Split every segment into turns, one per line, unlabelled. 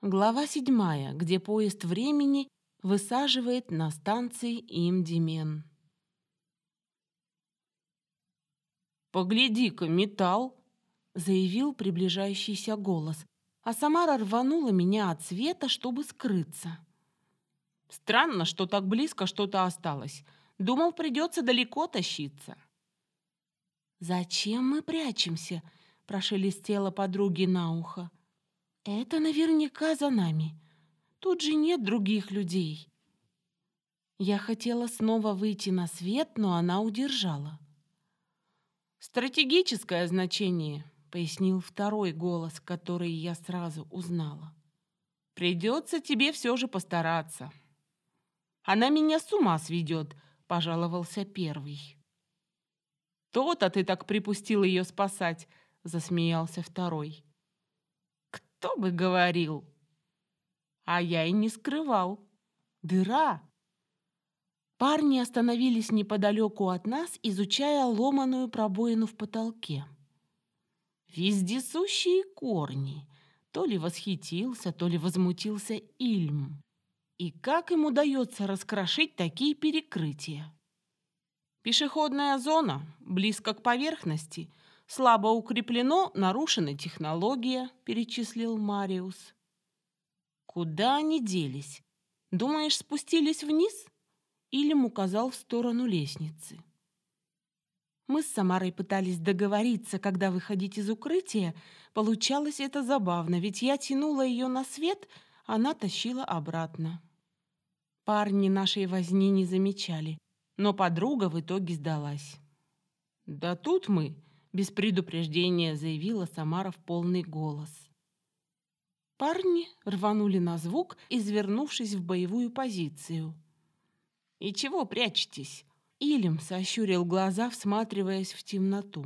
Глава 7, где поезд времени высаживает на станции Имдимен. «Погляди-ка, металл!» — заявил приближающийся голос, а Самара рванула меня от света, чтобы скрыться. Странно, что так близко что-то осталось. Думал, придется далеко тащиться. «Зачем мы прячемся?» — прошелестела подруге на ухо. «Это наверняка за нами. Тут же нет других людей». Я хотела снова выйти на свет, но она удержала. «Стратегическое значение», — пояснил второй голос, который я сразу узнала. «Придется тебе все же постараться». «Она меня с ума сведет», — пожаловался первый. «То-то ты так припустил ее спасать», — засмеялся второй. «Кто бы говорил?» А я и не скрывал. Дыра. Парни остановились неподалеку от нас, изучая ломаную пробоину в потолке. Вездесущие корни. То ли восхитился, то ли возмутился Ильм. И как им удается раскрошить такие перекрытия? Пешеходная зона, близко к поверхности, слабо укреплено, нарушена технология, перечислил Мариус. Куда они делись? Думаешь, спустились вниз? Ильм указал в сторону лестницы. Мы с Самарой пытались договориться, когда выходить из укрытия. Получалось это забавно, ведь я тянула ее на свет, она тащила обратно. Парни нашей возни не замечали, но подруга в итоге сдалась. «Да тут мы», — без предупреждения заявила Самара в полный голос. Парни рванули на звук, извернувшись в боевую позицию. «И чего прячетесь?» Илем сощурил глаза, всматриваясь в темноту.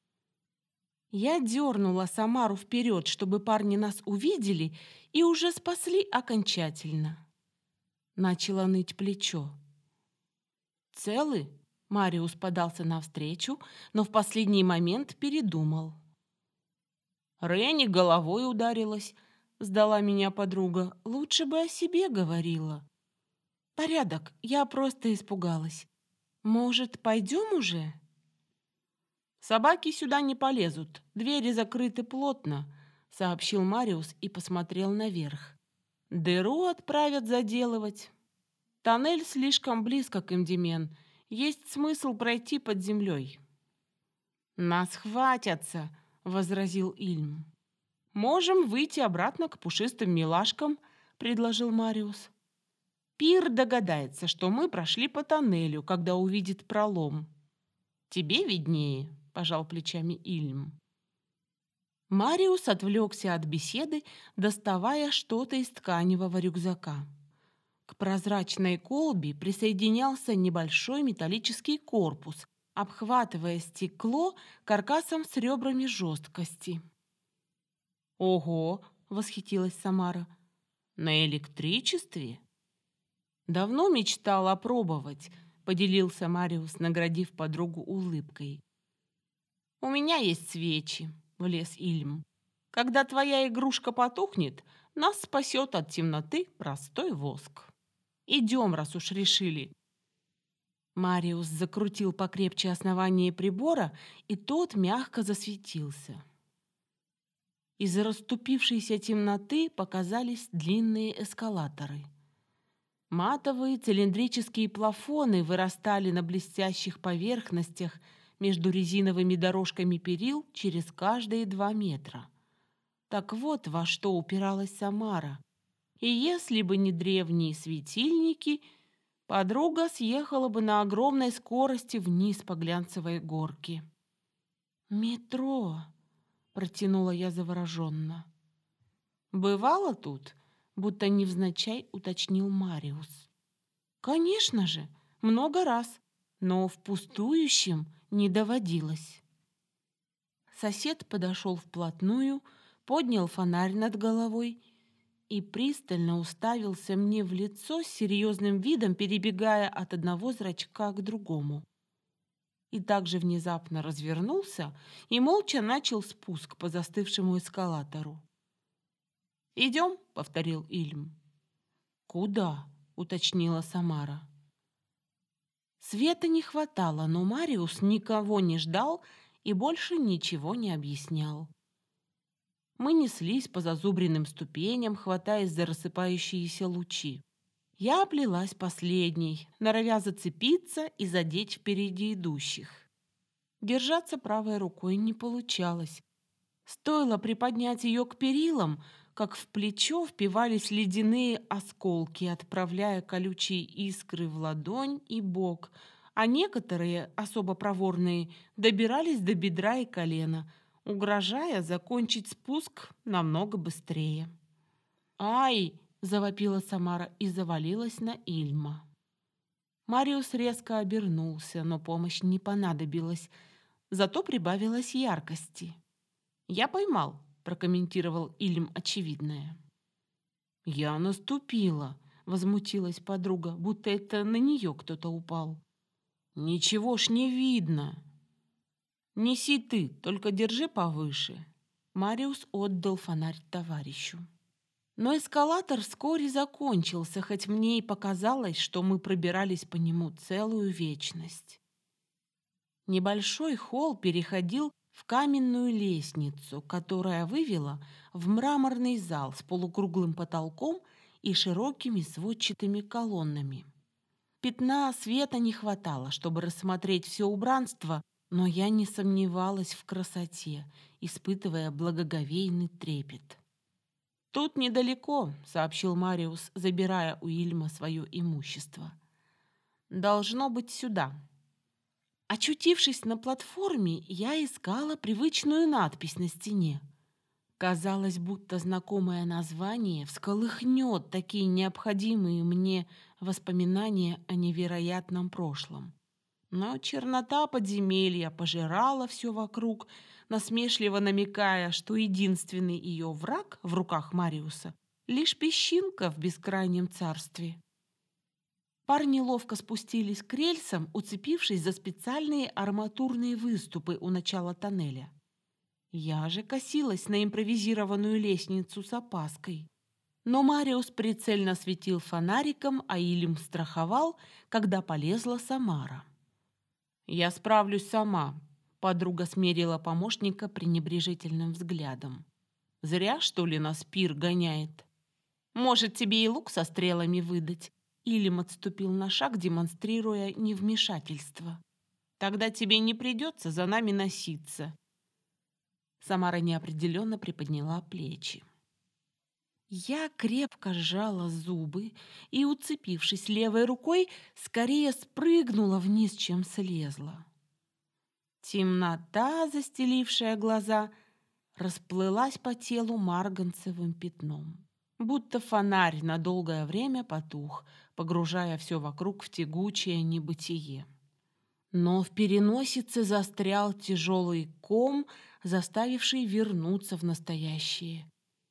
Я дернула Самару вперед, чтобы парни нас увидели и уже спасли окончательно. Начало ныть плечо. «Целы?» — Мариус подался навстречу, но в последний момент передумал. «Ренни головой ударилась», — сдала меня подруга. «Лучше бы о себе говорила». «Порядок, я просто испугалась. Может, пойдем уже?» «Собаки сюда не полезут, двери закрыты плотно», — сообщил Мариус и посмотрел наверх. «Дыру отправят заделывать. Тоннель слишком близко к Имдимен. Есть смысл пройти под землей». «Нас хватятся», — возразил Ильм. «Можем выйти обратно к пушистым милашкам», — предложил Мариус. «Пир догадается, что мы прошли по тоннелю, когда увидит пролом». «Тебе виднее», — пожал плечами Ильм. Мариус отвлекся от беседы, доставая что-то из тканевого рюкзака. К прозрачной колбе присоединялся небольшой металлический корпус, обхватывая стекло каркасом с ребрами жесткости. «Ого!» — восхитилась Самара. «На электричестве?» «Давно мечтал опробовать», — поделился Мариус, наградив подругу улыбкой. «У меня есть свечи», — влез Ильм. «Когда твоя игрушка потухнет, нас спасет от темноты простой воск. Идем, раз уж решили». Мариус закрутил покрепче основание прибора, и тот мягко засветился. Из расступившейся темноты показались длинные эскалаторы. Матовые цилиндрические плафоны вырастали на блестящих поверхностях между резиновыми дорожками перил через каждые 2 метра. Так вот, во что упиралась Самара. И если бы не древние светильники, подруга съехала бы на огромной скорости вниз по глянцевой горке. «Метро!» — протянула я завороженно. «Бывало тут?» — будто невзначай уточнил Мариус. «Конечно же, много раз, но в пустующем не доводилось». Сосед подошел вплотную, поднял фонарь над головой и пристально уставился мне в лицо с серьезным видом, перебегая от одного зрачка к другому. И также внезапно развернулся и молча начал спуск по застывшему эскалатору. «Идем», — повторил Ильм. «Куда?» — уточнила Самара. Света не хватало, но Мариус никого не ждал и больше ничего не объяснял. Мы неслись по зазубренным ступеням, хватаясь за рассыпающиеся лучи. Я оплелась последней, норовя зацепиться и задеть впереди идущих. Держаться правой рукой не получалось. Стоило приподнять ее к перилам, как в плечо впивались ледяные осколки, отправляя колючие искры в ладонь и бок, а некоторые, особо проворные, добирались до бедра и колена, угрожая закончить спуск намного быстрее. «Ай!» — завопила Самара и завалилась на Ильма. Мариус резко обернулся, но помощь не понадобилась, зато прибавилось яркости. «Я поймал», — прокомментировал Ильм очевидное. «Я наступила», — возмутилась подруга, будто это на нее кто-то упал. «Ничего ж не видно». «Неси ты, только держи повыше». Мариус отдал фонарь товарищу. Но эскалатор вскоре закончился, хоть мне и показалось, что мы пробирались по нему целую вечность. Небольшой холл переходил в каменную лестницу, которая вывела в мраморный зал с полукруглым потолком и широкими сводчатыми колоннами. Пятна света не хватало, чтобы рассмотреть все убранство, но я не сомневалась в красоте, испытывая благоговейный трепет. «Тут недалеко», — сообщил Мариус, забирая у Ильма свое имущество. «Должно быть сюда». Очутившись на платформе, я искала привычную надпись на стене. Казалось, будто знакомое название всколыхнет такие необходимые мне воспоминания о невероятном прошлом. Но чернота подземелья пожирала все вокруг, насмешливо намекая, что единственный ее враг в руках Мариуса — лишь песчинка в бескрайнем царстве. Парни ловко спустились к рельсам, уцепившись за специальные арматурные выступы у начала тоннеля. Я же косилась на импровизированную лестницу с опаской. Но Мариус прицельно светил фонариком, а Ильм страховал, когда полезла Самара. «Я справлюсь сама», — подруга смерила помощника пренебрежительным взглядом. «Зря, что ли, нас пир гоняет? Может, тебе и лук со стрелами выдать?» Ильм отступил на шаг, демонстрируя невмешательство. «Тогда тебе не придется за нами носиться». Самара неопределенно приподняла плечи. Я крепко сжала зубы и, уцепившись левой рукой, скорее спрыгнула вниз, чем слезла. Темнота, застелившая глаза, расплылась по телу марганцевым пятном. Будто фонарь на долгое время потух, погружая все вокруг в тягучее небытие. Но в переносице застрял тяжелый ком, заставивший вернуться в настоящее.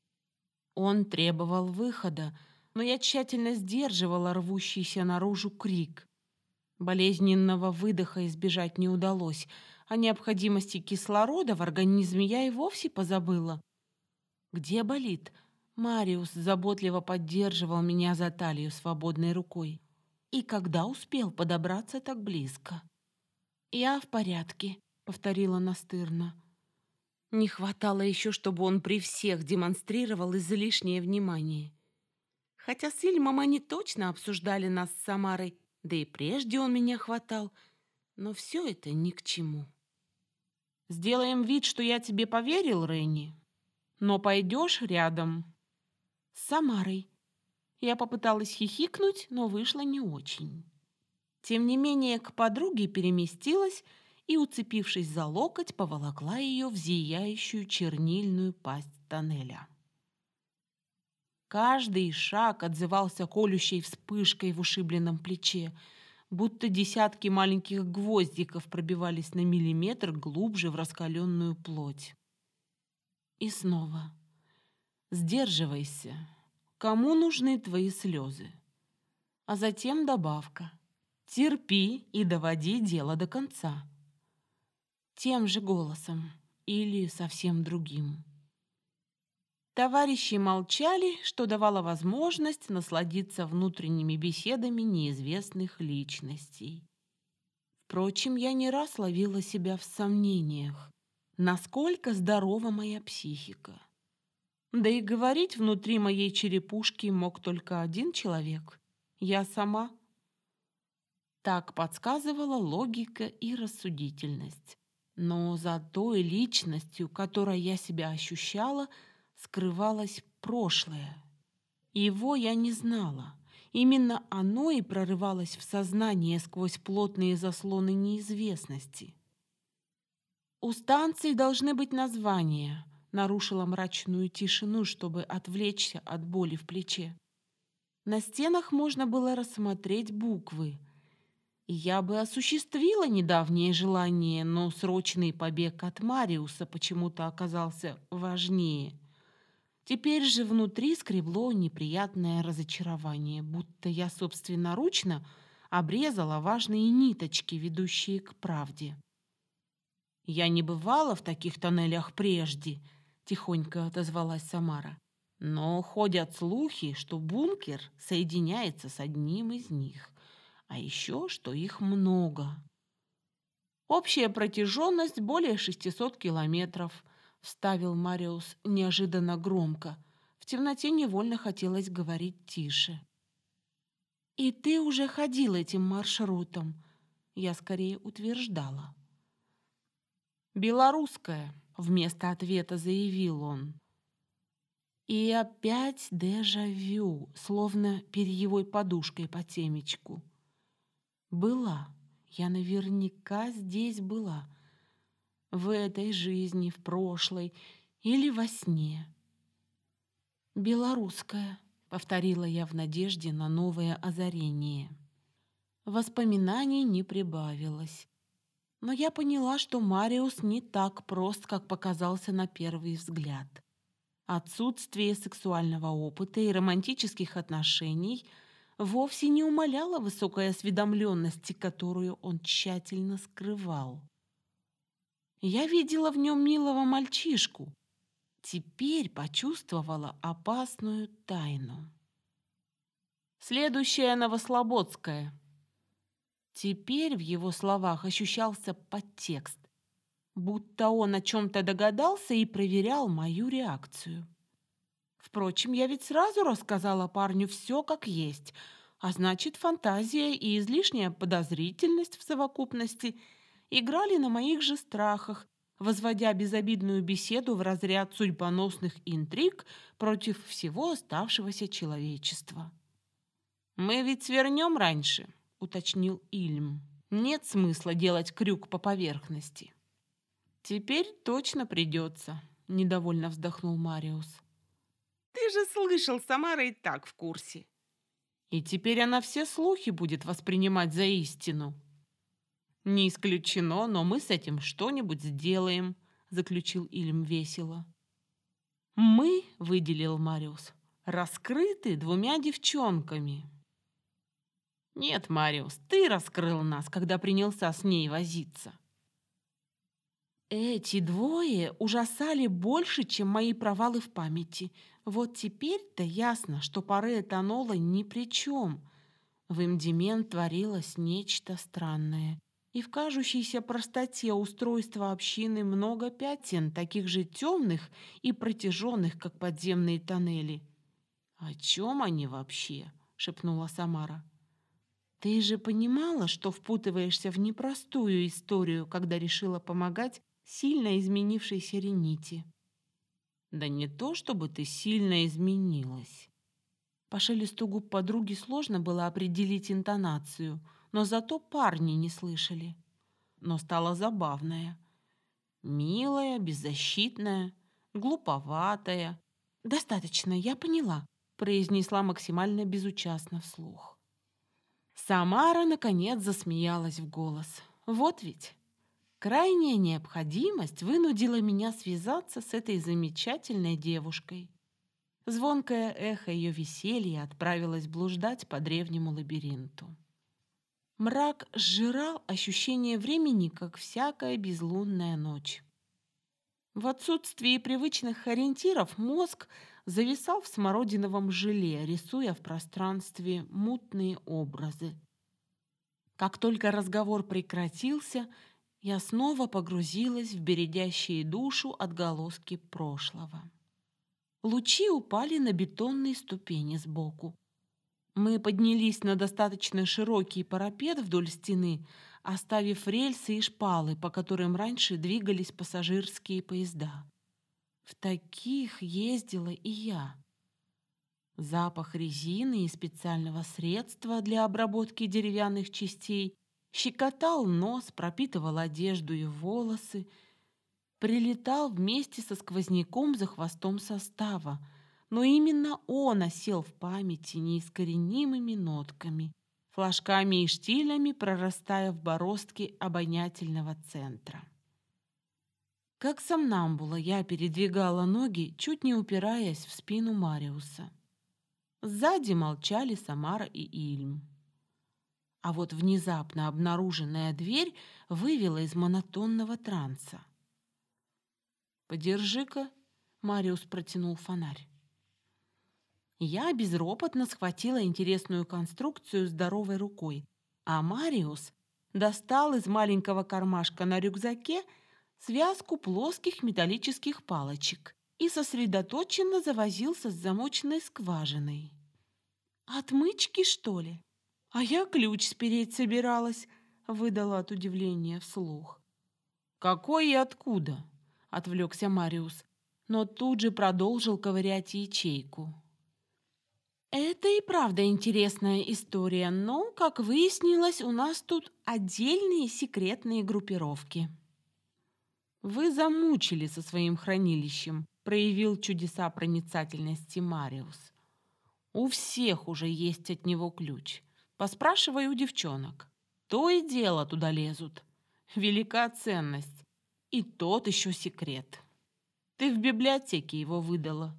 Он требовал выхода, но я тщательно сдерживала рвущийся наружу крик. Болезненного выдоха избежать не удалось, о необходимости кислорода в организме я и вовсе позабыла. «Где болит?» Мариус заботливо поддерживал меня за талию свободной рукой. И когда успел подобраться так близко? «Я в порядке», — повторила настырно. Не хватало еще, чтобы он при всех демонстрировал излишнее внимание. Хотя с Ильмом они точно обсуждали нас с Самарой, да и прежде он меня хватал, но все это ни к чему. «Сделаем вид, что я тебе поверил, Ренни, но пойдешь рядом с Самарой». Я попыталась хихикнуть, но вышло не очень. Тем не менее, к подруге переместилась и, уцепившись за локоть, поволокла ее в зияющую чернильную пасть тоннеля. Каждый шаг отзывался колющей вспышкой в ушибленном плече, будто десятки маленьких гвоздиков пробивались на миллиметр глубже в раскаленную плоть. И снова: «Сдерживайся. Кому нужны твои слезы?» А затем добавка: «Терпи и доводи дело до конца». Тем же голосом или совсем другим. Товарищи молчали, что давало возможность насладиться внутренними беседами неизвестных личностей. Впрочем, я не раз ловила себя в сомнениях, насколько здорова моя психика. Да и говорить внутри моей черепушки мог только один человек — я сама. Так подсказывала логика и рассудительность. Но за той личностью, которой я себя ощущала, скрывалось прошлое. Его я не знала. Именно оно и прорывалось в сознание сквозь плотные заслоны неизвестности. «У станции должны быть названия», — нарушила мрачную тишину, чтобы отвлечься от боли в плече. На стенах можно было рассмотреть буквы. И я бы осуществила недавнее желание, но срочный побег от Мариуса почему-то оказался важнее. Теперь же внутри скребло неприятное разочарование, будто я собственноручно обрезала важные ниточки, ведущие к правде. «Я не бывала в таких тоннелях прежде», — тихонько отозвалась Самара. «Но ходят слухи, что бункер соединяется с одним из них, а еще, что их много. Общая протяженность более 600 километров», — вставил Мариус неожиданно громко. В темноте невольно хотелось говорить тише. «И ты уже ходил этим маршрутом», — я скорее утверждала. «Белорусская», — вместо ответа заявил он. И опять дежавю, словно перьевой подушкой по темечку. Была, я наверняка здесь была. В этой жизни, в прошлой или во сне. «Белорусская», — повторила я в надежде на новое озарение. Воспоминаний не прибавилось. Но я поняла, что Мариус не так прост, как показался на первый взгляд. Отсутствие сексуального опыта и романтических отношений вовсе не умаляло высокой осведомленности, которую он тщательно скрывал. Я видела в нем милого мальчишку. Теперь почувствовала опасную тайну. Следующая Новослободская. Теперь в его словах ощущался подтекст, будто он о чем-то догадался и проверял мою реакцию. Впрочем, я ведь сразу рассказала парню все как есть, а значит, фантазия и излишняя подозрительность в совокупности играли на моих же страхах, возводя безобидную беседу в разряд судьбоносных интриг против всего оставшегося человечества. «Мы ведь свернем раньше», — уточнил Ильм. «Нет смысла делать крюк по поверхности». «Теперь точно придется», — недовольно вздохнул Мариус. «Ты же слышал, Самара и так в курсе. И теперь она все слухи будет воспринимать за истину». «Не исключено, но мы с этим что-нибудь сделаем», — заключил Ильм весело. «Мы», — выделил Мариус, — «раскрыты двумя девчонками». «Нет, Мариус, ты раскрыл нас, когда принялся с ней возиться». Эти двое ужасали больше, чем мои провалы в памяти. Вот теперь-то ясно, что пары этанола ни при чем. В Имдимен творилось нечто странное. И в кажущейся простоте устройства общины много пятен, таких же темных и протяженных, как подземные тоннели. «О чем они вообще?» — шепнула Самара. «Ты же понимала, что впутываешься в непростую историю, когда решила помогать сильно изменившейся Рените?» «Да не то, чтобы ты сильно изменилась». По шелесту губ подруги сложно было определить интонацию, но зато парни не слышали. Но стало забавное. Милая, беззащитная, глуповатая. «Достаточно, я поняла», — произнесла максимально безучастно вслух. Самара, наконец, засмеялась в голос. «Вот ведь крайняя необходимость вынудила меня связаться с этой замечательной девушкой». Звонкое эхо ее веселья отправилось блуждать по древнему лабиринту. Мрак сжирал ощущение времени, как всякая безлунная ночь. В отсутствии привычных ориентиров мозг зависал в смородиновом желе, рисуя в пространстве мутные образы. Как только разговор прекратился, я снова погрузилась в бередящие душу отголоски прошлого. Лучи упали на бетонные ступени сбоку. Мы поднялись на достаточно широкий парапет вдоль стены, оставив рельсы и шпалы, по которым раньше двигались пассажирские поезда. В таких ездила и я. Запах резины и специального средства для обработки деревянных частей щекотал нос, пропитывал одежду и волосы, прилетал вместе со сквозняком за хвостом состава, но именно он осел в памяти неискоренимыми нотками, флажками и штилями, прорастая в бороздке обонятельного центра. Как сомнамбула я передвигала ноги, чуть не упираясь в спину Мариуса. Сзади молчали Самара и Ильм. А вот внезапно обнаруженная дверь вывела из монотонного транса. «Подержи-ка», — Мариус протянул фонарь. Я безропотно схватила интересную конструкцию здоровой рукой, а Мариус достал из маленького кармашка на рюкзаке связку плоских металлических палочек и сосредоточенно завозился с замочной скважиной. «Отмычки, что ли? А я ключ спереть собиралась», — выдала от удивления вслух. «Какой и откуда?» — отвлекся Мариус, но тут же продолжил ковырять ячейку. «Это и правда интересная история, но, как выяснилось, у нас тут отдельные секретные группировки». «Вы замучили со своим хранилищем», — проявил чудеса проницательности Мариус. «У всех уже есть от него ключ. Поспрашивай у девчонок. То и дело туда лезут. Велика ценность. И тот еще секрет. Ты в библиотеке его выдала».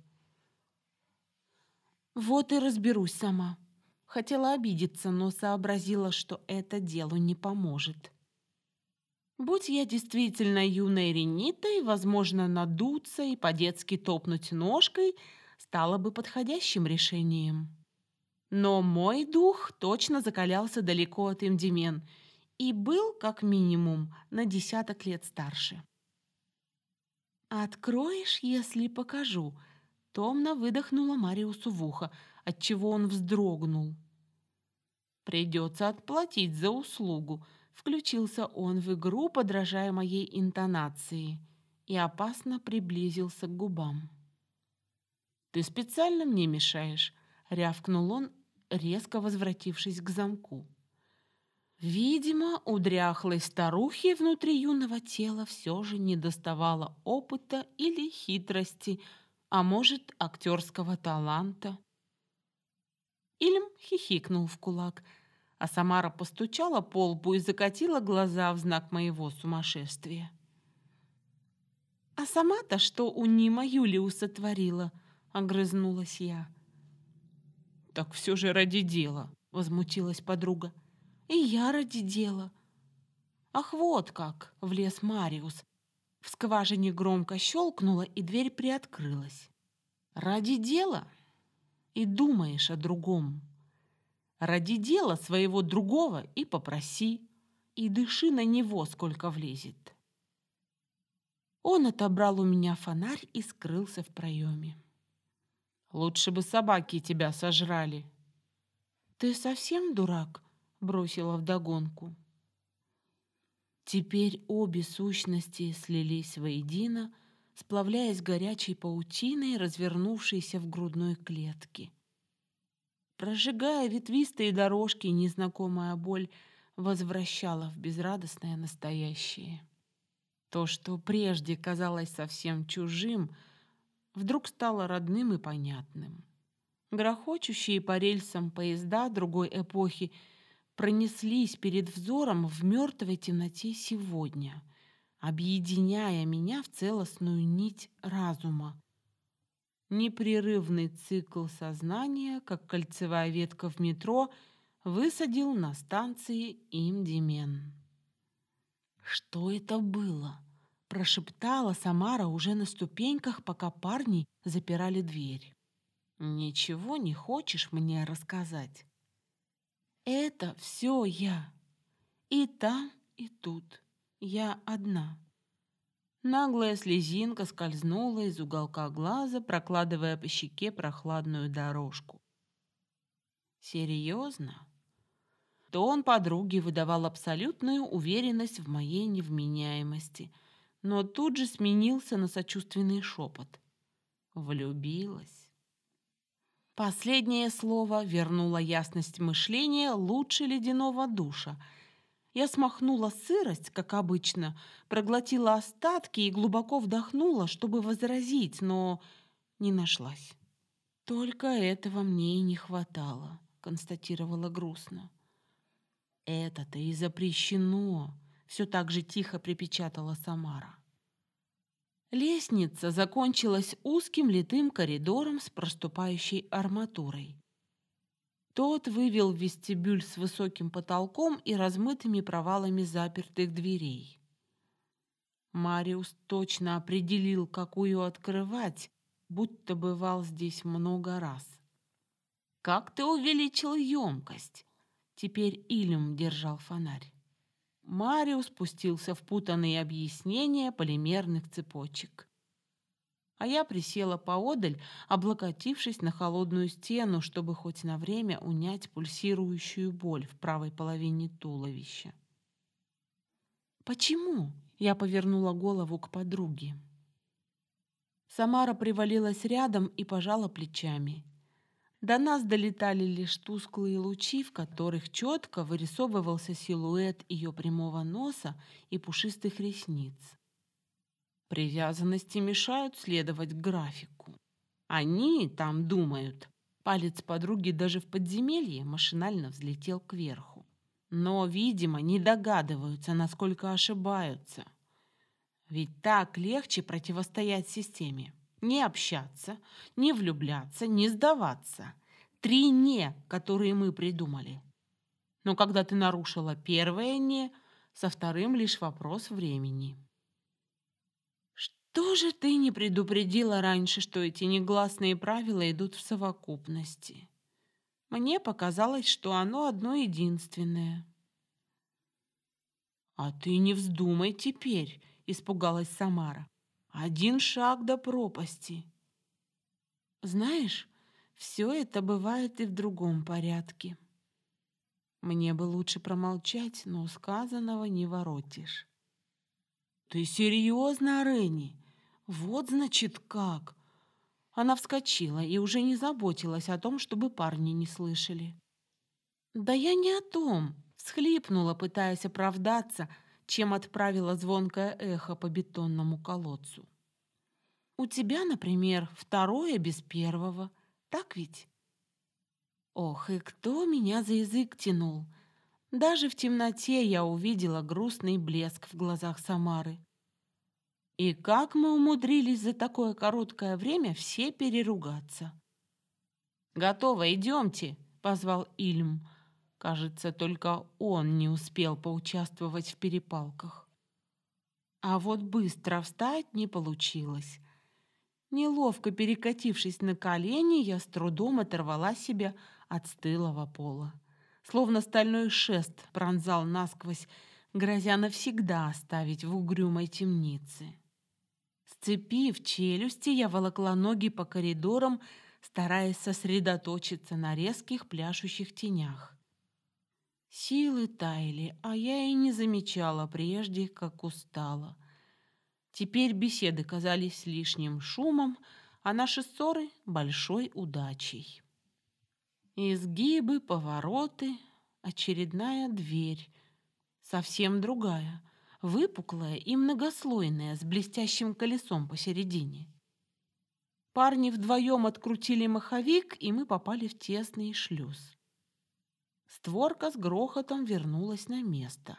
«Вот и разберусь сама». Хотела обидеться, но сообразила, что это делу не поможет. Будь я действительно юной Ренитой, возможно, надуться и по-детски топнуть ножкой стало бы подходящим решением. Но мой дух точно закалялся далеко от Эмдимен и был, как минимум, на 10 лет старше. «Откроешь, если покажу», — томно выдохнула Мариусу в ухо, отчего он вздрогнул. «Придется отплатить за услугу», — включился он в игру, подражая моей интонации, и опасно приблизился к губам. «Ты специально мне мешаешь», — рявкнул он, резко возвратившись к замку. Видимо, у дряхлой старухи внутри юного тела все же недоставало опыта или хитрости, а может, актерского таланта. Ильм хихикнул в кулак, а Самара постучала по лбу и закатила глаза в знак моего сумасшествия. «А сама-то что у Нима Юлиуса творила?» — огрызнулась я. «Так все же ради дела», — возмутилась подруга. «И я ради дела». «Ах, вот как!» — влез Мариус. В скважине громко щелкнуло, и дверь приоткрылась. «Ради дела? И думаешь о другом. Ради дела своего другого и попроси, и дыши на него, сколько влезет». Он отобрал у меня фонарь и скрылся в проеме. «Лучше бы собаки тебя сожрали». «Ты совсем дурак?» — бросила вдогонку. Теперь обе сущности слились воедино, сплавляясь горячей паутиной, развернувшейся в грудной клетке. Прожигая ветвистые дорожки, незнакомая боль возвращала в безрадостное настоящее. То, что прежде казалось совсем чужим, вдруг стало родным и понятным. Грохочущие по рельсам поезда другой эпохи пронеслись перед взором в мертвой темноте сегодня, объединяя меня в целостную нить разума. Непрерывный цикл сознания, как кольцевая ветка в метро, высадил на станции Имдимен. «Что это было?» — прошептала Самара уже на ступеньках, пока парни запирали дверь. «Ничего не хочешь мне рассказать?» «Это все я. И там, и тут. Я одна». Наглая слезинка скользнула из уголка глаза, прокладывая по щеке прохладную дорожку. «Серьезно?» Тон подруги выдавал абсолютную уверенность в моей невменяемости, но тут же сменился на сочувственный шепот. «Влюбилась». Последнее слово вернуло ясность мышления лучше ледяного душа. Я смахнула сырость, как обычно, проглотила остатки и глубоко вдохнула, чтобы возразить, но не нашлась. «Только этого мне и не хватало», — констатировала грустно. «Это-то и запрещено», — все так же тихо припечатала Самара. Лестница закончилась узким литым коридором с проступающей арматурой. Тот вывел в вестибюль с высоким потолком и размытыми провалами запертых дверей. Мариус точно определил, какую открывать, будто бывал здесь много раз. «Как ты увеличил емкость?» Теперь Ильм держал фонарь. Мариус спустился в путанные объяснения полимерных цепочек. А я присела поодаль, облокотившись на холодную стену, чтобы хоть на время унять пульсирующую боль в правой половине туловища. «Почему?» — я повернула голову к подруге. Самара привалилась рядом и пожала плечами. До нас долетали лишь тусклые лучи, в которых четко вырисовывался силуэт ее прямого носа и пушистых ресниц. Привязанности мешают следовать графику. Они там думают. Палец подруги даже в подземелье машинально взлетел кверху. Но, видимо, не догадываются, насколько ошибаются. Ведь так легче противостоять системе. Не общаться, не влюбляться, не сдаваться. 3 «не», которые мы придумали. Но когда ты нарушила первое «не», со вторым лишь вопрос времени. Что же ты не предупредила раньше, что эти негласные правила идут в совокупности? Мне показалось, что оно одно единственное. «А ты не вздумай теперь», — испугалась Самара. «Один шаг до пропасти». Знаешь, все это бывает и в другом порядке. Мне бы лучше промолчать, но сказанного не воротишь. «Ты серьезно, Ренни? Вот значит как!» Она вскочила и уже не заботилась о том, чтобы парни не слышали. «Да я не о том!» — всхлипнула, пытаясь оправдаться, чем отправила звонкое эхо по бетонному колодцу. «У тебя, например, второе без первого, так ведь?» Ох, и кто меня за язык тянул? Даже в темноте я увидела грустный блеск в глазах Самары. И как мы умудрились за такое короткое время все переругаться. «Готово, идемте», — позвал Ильм. Кажется, только он не успел поучаствовать в перепалках. А вот быстро встать не получилось. Неловко перекатившись на колени, я с трудом оторвала себя от стылого пола. Словно стальной шест пронзал насквозь, грозя навсегда оставить в угрюмой темнице. Сцепив челюсти, я волокла ноги по коридорам, стараясь сосредоточиться на резких пляшущих тенях. Силы таяли, а я и не замечала прежде, как устала. Теперь беседы казались лишним шумом, а наши ссоры — большой удачей. Изгибы, повороты, очередная дверь. Совсем другая, выпуклая и многослойная, с блестящим колесом посередине. Парни вдвоем открутили маховик, и мы попали в тесный шлюз. Створка с грохотом вернулась на место.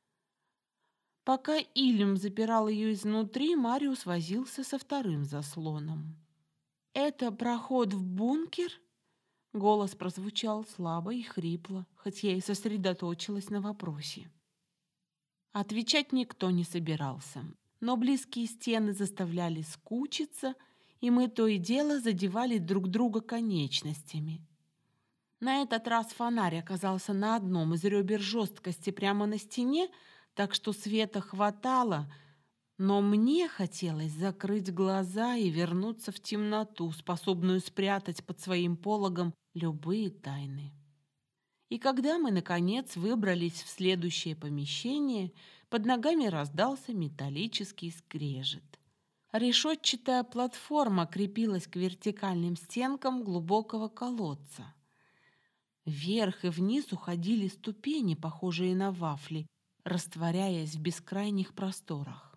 Пока Ильм запирал ее изнутри, Мариус возился со вторым заслоном. «Это проход в бункер?» Голос прозвучал слабо и хрипло, хоть я и сосредоточилась на вопросе. Отвечать никто не собирался. но близкие стены заставляли скучиться, и мы то и дело задевали друг друга конечностями. На этот раз фонарь оказался на одном из ребер жесткости прямо на стене, так что света хватало, но мне хотелось закрыть глаза и вернуться в темноту, способную спрятать под своим пологом любые тайны. И когда мы, наконец, выбрались в следующее помещение, под ногами раздался металлический скрежет. Решетчатая платформа крепилась к вертикальным стенкам глубокого колодца. Вверх и вниз уходили ступени, похожие на вафли, растворяясь в бескрайних просторах.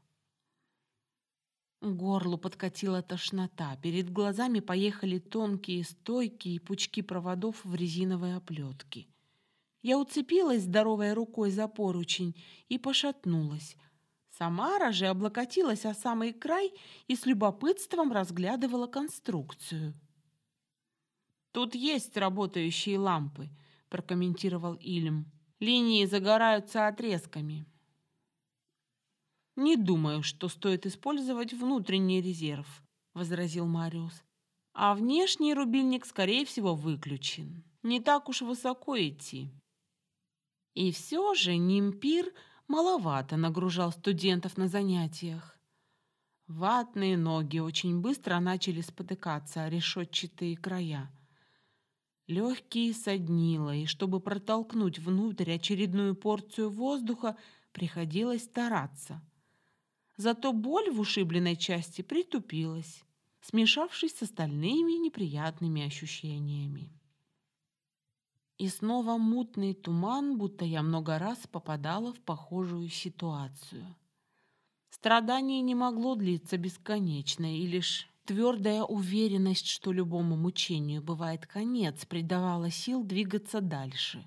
К горлу подкатила тошнота, перед глазами поехали тонкие стойки и пучки проводов в резиновой оплетке. Я уцепилась здоровой рукой за поручень и пошатнулась. Самара же облокотилась о самый край и с любопытством разглядывала конструкцию. «Тут есть работающие лампы», – прокомментировал Ильм. «Линии загораются отрезками». «Не думаю, что стоит использовать внутренний резерв», – возразил Мариус. «А внешний рубильник, скорее всего, выключен. Не так уж высоко идти». И все же Нимпир маловато нагружал студентов на занятиях. Ватные ноги очень быстро начали спотыкаться о решетчатые края. Легкие соднило, и чтобы протолкнуть внутрь очередную порцию воздуха, приходилось стараться. Зато боль в ушибленной части притупилась, смешавшись с остальными неприятными ощущениями. И снова мутный туман, будто я много раз попадала в похожую ситуацию. Страдание не могло длиться бесконечно, и лишь твердая уверенность, что любому мучению бывает конец, придавала сил двигаться дальше.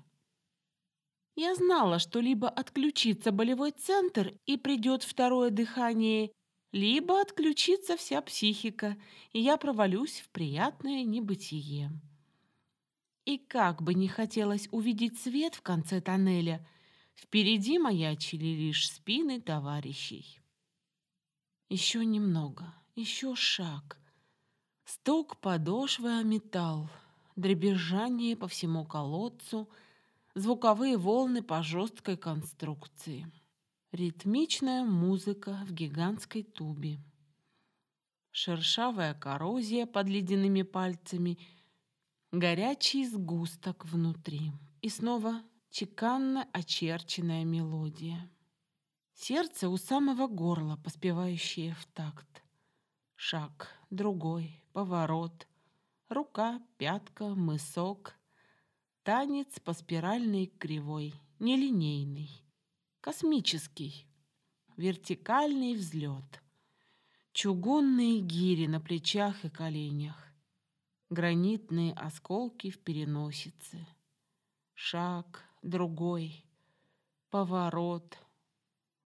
Я знала, что либо отключится болевой центр и придет второе дыхание, либо отключится вся психика, и я провалюсь в приятное небытие. И как бы не хотелось увидеть свет в конце тоннеля, впереди маячили лишь спины товарищей. Еще немного, еще шаг. Стук подошвы о металл, дребезжание по всему колодцу, звуковые волны по жесткой конструкции. Ритмичная музыка в гигантской тубе. Шершавая коррозия под ледяными пальцами, горячий сгусток внутри. И снова чеканно очерченная мелодия. Сердце у самого горла, поспевающее в такт. Шаг, другой, поворот. Рука, пятка, мысок. Танец по спиральной кривой, нелинейный, космический. Вертикальный взлет. Чугунные гири на плечах и коленях. Гранитные осколки в переносице. Шаг, другой, поворот.